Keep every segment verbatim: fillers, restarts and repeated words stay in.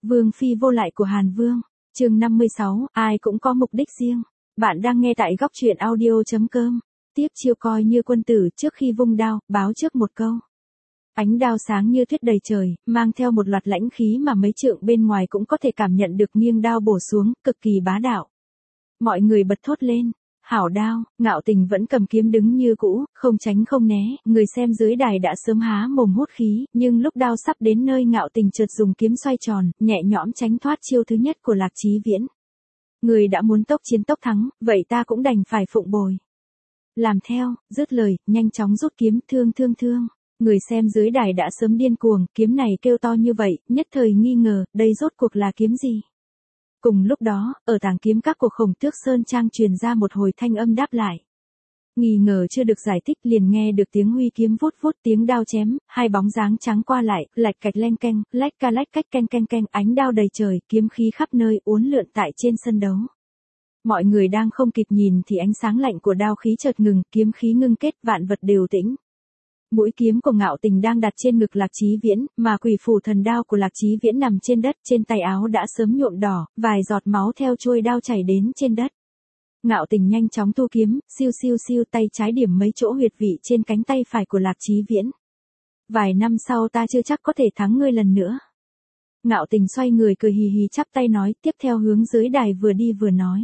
Vương phi vô lại của Hàn Vương, chương năm mươi sáu, ai cũng có mục đích riêng. Bạn đang nghe tại góc truyện audio chấm com. Tiếp chiêu coi như quân tử trước khi vung đao, báo trước một câu. Ánh đao sáng như tuyết đầy trời, mang theo một loạt lãnh khí mà mấy trượng bên ngoài cũng có thể cảm nhận được, nghiêng đao bổ xuống, cực kỳ bá đạo. Mọi người bật thốt lên. Hảo đao, Ngạo Tình vẫn cầm kiếm đứng như cũ, không tránh không né, người xem dưới đài đã sớm há mồm hút khí, nhưng lúc đao sắp đến nơi Ngạo Tình chợt dùng kiếm xoay tròn, nhẹ nhõm tránh thoát chiêu thứ nhất của Lạc Chí Viễn. Người đã muốn tốc chiến tốc thắng, vậy ta cũng đành phải phụng bồi. Làm theo, dứt lời, nhanh chóng rút kiếm, thương thương thương. Người xem dưới đài đã sớm điên cuồng, kiếm này kêu to như vậy, nhất thời nghi ngờ, đây rốt cuộc là kiếm gì? Cùng lúc đó, ở tàng kiếm các của Khổng Tước Sơn Trang truyền ra một hồi thanh âm đáp lại. Nghi ngờ chưa được giải thích, liền nghe được tiếng huy kiếm vút vút, tiếng đao chém, hai bóng dáng trắng qua lại, lạch cạch leng keng, lách ca lách cách ken ken ken, ánh đao đầy trời, kiếm khí khắp nơi uốn lượn tại trên sân đấu. Mọi người đang không kịp nhìn thì ánh sáng lạnh của đao khí chợt ngừng, kiếm khí ngưng kết, vạn vật đều tĩnh. Mũi kiếm của Ngạo Tình đang đặt trên ngực Lạc Chí Viễn, mà quỷ phủ thần đao của Lạc Chí Viễn nằm trên đất, trên tay áo đã sớm nhuộm đỏ, vài giọt máu theo chuôi đao chảy đến trên đất. Ngạo Tình nhanh chóng thu kiếm, siêu siêu siêu, tay trái điểm mấy chỗ huyệt vị trên cánh tay phải của Lạc Chí Viễn. Vài năm sau ta chưa chắc có thể thắng ngươi lần nữa. Ngạo Tình xoay người cười hì hì chắp tay nói, tiếp theo hướng dưới đài vừa đi vừa nói.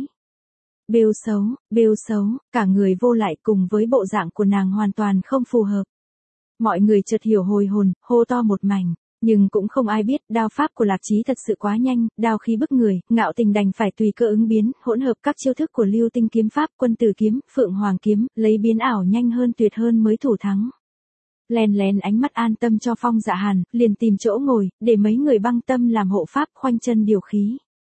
Bêu xấu, bêu xấu, cả người vô lại cùng với bộ dạng của nàng hoàn toàn không phù hợp. Mọi người chợt hiểu hồi hồn, hô to một mảnh, nhưng cũng không ai biết, đao pháp của Lạc Chí thật sự quá nhanh, đao khí bức người, Ngạo Tình đành phải tùy cơ ứng biến, hỗn hợp các chiêu thức của Lưu Tinh kiếm pháp, Quân Tử kiếm, Phượng Hoàng kiếm, lấy biến ảo nhanh hơn tuyệt hơn mới thủ thắng. Lén lén ánh mắt an tâm cho Phong Dạ Hàn, liền tìm chỗ ngồi, để mấy người băng tâm làm hộ pháp, khoanh chân điều khí.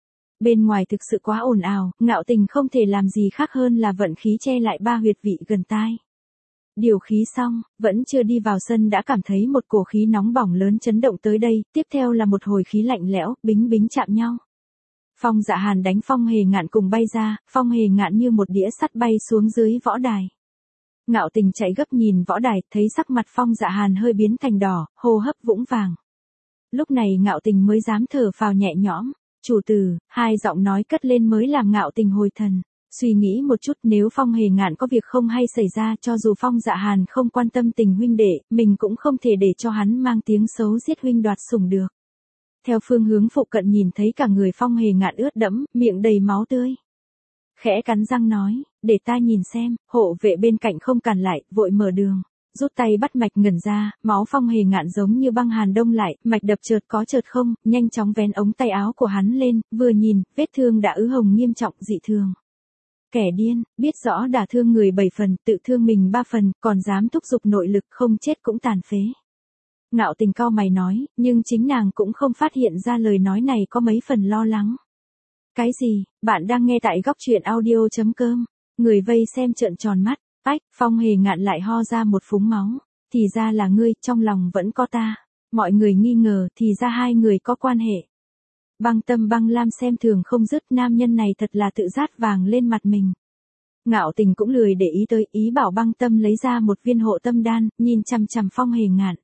Bên ngoài thực sự quá ồn ào, Ngạo Tình không thể làm gì khác hơn là vận khí che lại ba huyệt vị gần tai. Điều khí xong, vẫn chưa đi vào sân đã cảm thấy một cổ khí nóng bỏng lớn chấn động tới đây, tiếp theo là một hồi khí lạnh lẽo, bính bính chạm nhau. Phong Dạ Hàn đánh Phong Hề Ngạn cùng bay ra, Phong Hề Ngạn như một đĩa sắt bay xuống dưới võ đài. Ngạo Tình chạy gấp nhìn võ đài, thấy sắc mặt Phong Dạ Hàn hơi biến thành đỏ, hô hấp vũng vàng. Lúc này Ngạo Tình mới dám thở phào nhẹ nhõm, chủ tử, hai giọng nói cất lên mới làm Ngạo Tình hồi thần. Suy nghĩ một chút, nếu Phong Hề Ngạn có việc không hay xảy ra, cho dù Phong Dạ Hàn không quan tâm tình huynh đệ, mình cũng không thể để cho hắn mang tiếng xấu giết huynh đoạt sủng được. Theo phương hướng phụ cận nhìn thấy cả người Phong Hề Ngạn ướt đẫm, miệng đầy máu tươi. Khẽ cắn răng nói, để ta nhìn xem, hộ vệ bên cạnh không cản lại, vội mở đường. Rút tay bắt mạch ngẩn ra, máu Phong Hề Ngạn giống như băng hàn đông lại, mạch đập chợt có chợt không, nhanh chóng vén ống tay áo của hắn lên, vừa nhìn, vết thương đã ứ hồng nghiêm trọng, dị thường. Kẻ điên, biết rõ đả thương người bảy phần, tự thương mình ba phần, còn dám thúc giục nội lực, không chết cũng tàn phế. Ngạo Tình cau mày nói, nhưng chính nàng cũng không phát hiện ra lời nói này có mấy phần lo lắng. Cái gì, bạn đang nghe tại góc truyện audio chấm com, người vây xem trợn tròn mắt, ách, Phong Hề Ngạn lại ho ra một phúng máu, thì ra là ngươi, trong lòng vẫn có ta. Mọi người nghi ngờ, thì ra hai người có quan hệ. Băng Tâm Băng Lam xem thường không dứt, nam nhân này thật là tự rát vàng lên mặt mình. Ngạo Tình cũng lười để ý tới, ý bảo Băng Tâm lấy ra một viên hộ tâm đan, nhìn chằm chằm Phong Hề Ngạn.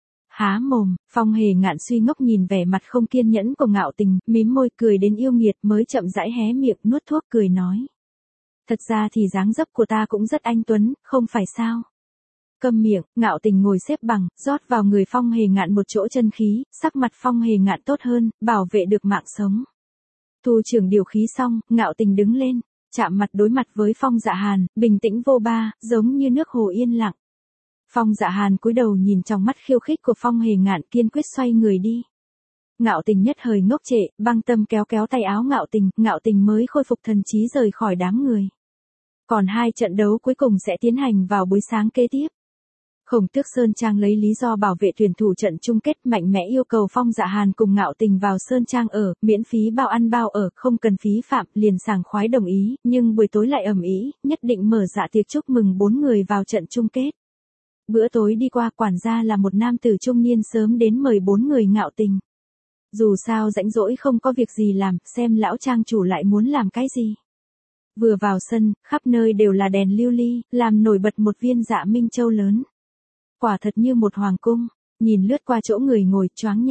Há mồm, Phong Hề Ngạn suy ngốc nhìn vẻ mặt không kiên nhẫn của Ngạo Tình, mím môi cười đến yêu nghiệt mới chậm rãi hé miệng nuốt thuốc cười nói. Thật ra thì dáng dấp của ta cũng rất anh tuấn, không phải sao? Câm miệng, Ngạo Tình ngồi xếp bằng, rót vào người Phong Hề Ngạn một chỗ chân khí, sắc mặt Phong Hề Ngạn tốt hơn, bảo vệ được mạng sống. Thu trưởng điều khí xong, Ngạo Tình đứng lên, chạm mặt đối mặt với Phong Dạ Hàn, bình tĩnh vô ba, giống như nước hồ yên lặng. Phong Dạ Hàn cúi đầu nhìn trong mắt khiêu khích của Phong Hề Ngạn, kiên quyết xoay người đi. Ngạo Tình nhất thời ngốc trệ, Băng Tâm kéo kéo tay áo Ngạo Tình, Ngạo Tình mới khôi phục thần trí rời khỏi đám người. Còn hai trận đấu cuối cùng sẽ tiến hành vào buổi sáng kế tiếp. Khổng Tước Sơn Trang lấy lý do bảo vệ tuyển thủ trận chung kết, mạnh mẽ yêu cầu Phong Dạ Hàn cùng Ngạo Tình vào Sơn Trang ở, miễn phí bao ăn bao ở, không cần phí phạm, liền sảng khoái đồng ý, nhưng buổi tối lại ầm ĩ, nhất định mở dạ tiệc chúc mừng bốn người vào trận chung kết. Bữa tối đi qua, quản gia là một nam tử trung niên sớm đến mời bốn người Ngạo Tình. Dù sao rãnh rỗi không có việc gì làm, xem lão trang chủ lại muốn làm cái gì. Vừa vào sân, khắp nơi đều là đèn lưu ly, làm nổi bật một viên Dạ Minh Châu lớn. Quả thật như một hoàng cung, nhìn lướt qua chỗ người ngồi choáng nha.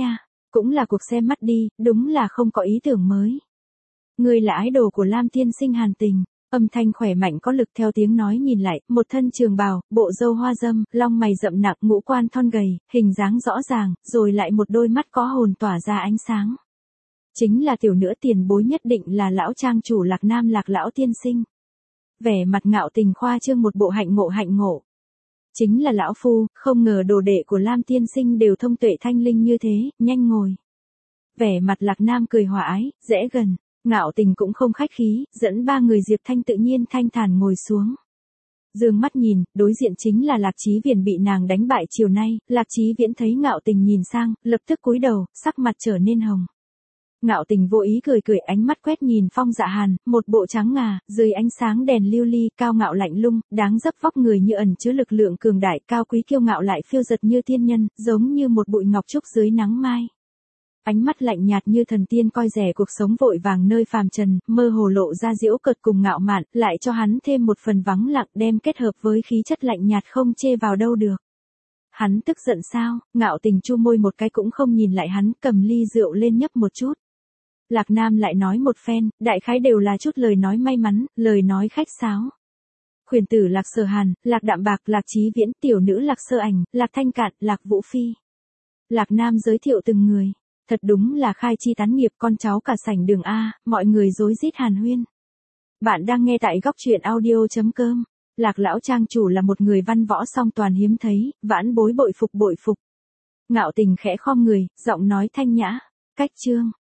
Cũng là cuộc xem mắt đi, đúng là không có ý tưởng mới. Ngươi là ái đồ của Lam tiên sinh Hàn Tình. Âm thanh khỏe mạnh có lực theo tiếng nói nhìn lại, một thân trường bào, bộ râu hoa dâm, lông mày rậm nặng, ngũ quan thon gầy, hình dáng rõ ràng, rồi lại một đôi mắt có hồn tỏa ra ánh sáng. Chính là tiểu nữ tiền bối nhất định là lão trang chủ Lạc Nam Lạc lão tiên sinh. Vẻ mặt Ngạo Tình khoa trương một bộ hạnh ngộ hạnh ngộ. Chính là lão phu, không ngờ đồ đệ của Lam tiên sinh đều thông tuệ thanh linh như thế, nhanh ngồi. Vẻ mặt Lạc Nam cười hòa ái, dễ gần. Ngạo Tình cũng không khách khí, dẫn ba người Diệp Thanh tự nhiên thanh thản ngồi xuống. Dương mắt nhìn, đối diện chính là Lạc Chí Viễn bị nàng đánh bại chiều nay, Lạc Chí Viễn thấy Ngạo Tình nhìn sang, lập tức cúi đầu, sắc mặt trở nên hồng. Ngạo Tình vô ý cười cười, ánh mắt quét nhìn Phong Dạ Hàn, một bộ trắng ngà, dưới ánh sáng đèn lưu ly, cao ngạo lạnh lùng, đáng dấp vóc người như ẩn chứa lực lượng cường đại, cao quý kiêu ngạo lại phiêu dật như thiên nhân, giống như một bụi ngọc trúc dưới nắng mai. Ánh mắt lạnh nhạt như thần tiên coi rẻ cuộc sống vội vàng nơi phàm trần, mơ hồ lộ ra giễu cợt cùng ngạo mạn, lại cho hắn thêm một phần vắng lặng đem kết hợp với khí chất lạnh nhạt không chê vào đâu được. Hắn tức giận sao? Ngạo Tình chu môi một cái cũng không nhìn lại hắn, cầm ly rượu lên nhấp một chút. Lạc Nam lại nói một phen, đại khái đều là chút lời nói may mắn, lời nói khách sáo. Khuyển tử Lạc Sở Hàn, Lạc Đạm Bạc, Lạc Chí Viễn, tiểu nữ Lạc Sơ Ảnh, Lạc Thanh Cạn, Lạc Vũ Phi. Lạc Nam giới thiệu từng người. Thật đúng là khai chi tán nghiệp, con cháu cả sảnh đường A, mọi người rối rít hàn huyên. Bạn đang nghe tại góc truyện audio chấm com. Lạc lão trang chủ là một người văn võ song toàn hiếm thấy, vãn bối bội phục bội phục. Ngạo Tình khẽ khom người, giọng nói thanh nhã. Cách chương.